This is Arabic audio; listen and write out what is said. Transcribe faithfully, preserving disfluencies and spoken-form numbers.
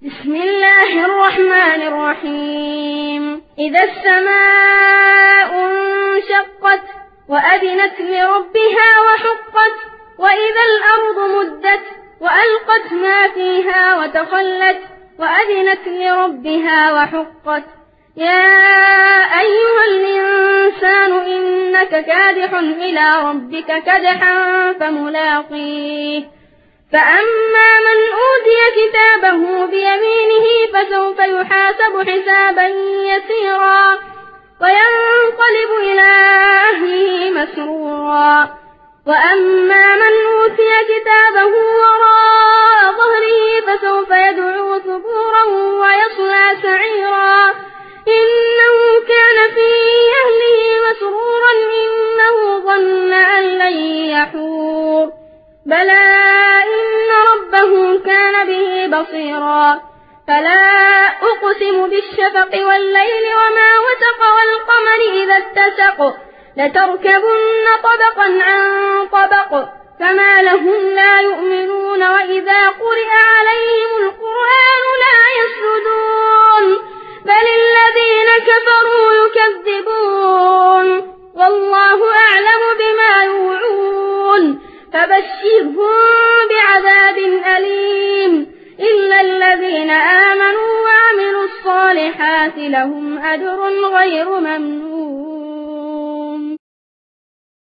بسم الله الرحمن الرحيم إذا السماء انشقت وأذنت لربها وحقت وإذا الأرض مدت وألقت ما فيها وتخلت وأذنت لربها وحقت يا أيها الإنسان إنك كادح إلى ربك كدحا فملاقيه فأما من أوتي كتابه بيمينه فسوف يحاسب حسابا يسيرا وينقلب إلى أهله مسرورا وأما من أوتي كتابه وراء ظهره فسوف يدعو ثبورا ويصلى سعيرا إنه كان في أهله مسرورا إنه ظن أن لن يحور بلى إن ربه كان به بصيرا فلا أقسم بالشفق والليل وما وسق والقمر إذا اتسق لتركبن طبقا عن طبق فما لهم لا يؤمنون وإذا قرئ عليهم القرآن لا يسجدون بل الذين كفروا يكذبون والله أعلم بما يوعون فبشرهم بعذاب أليم إلا الذين آمنوا وعملوا الصالحات لهم أجر غير ممنون.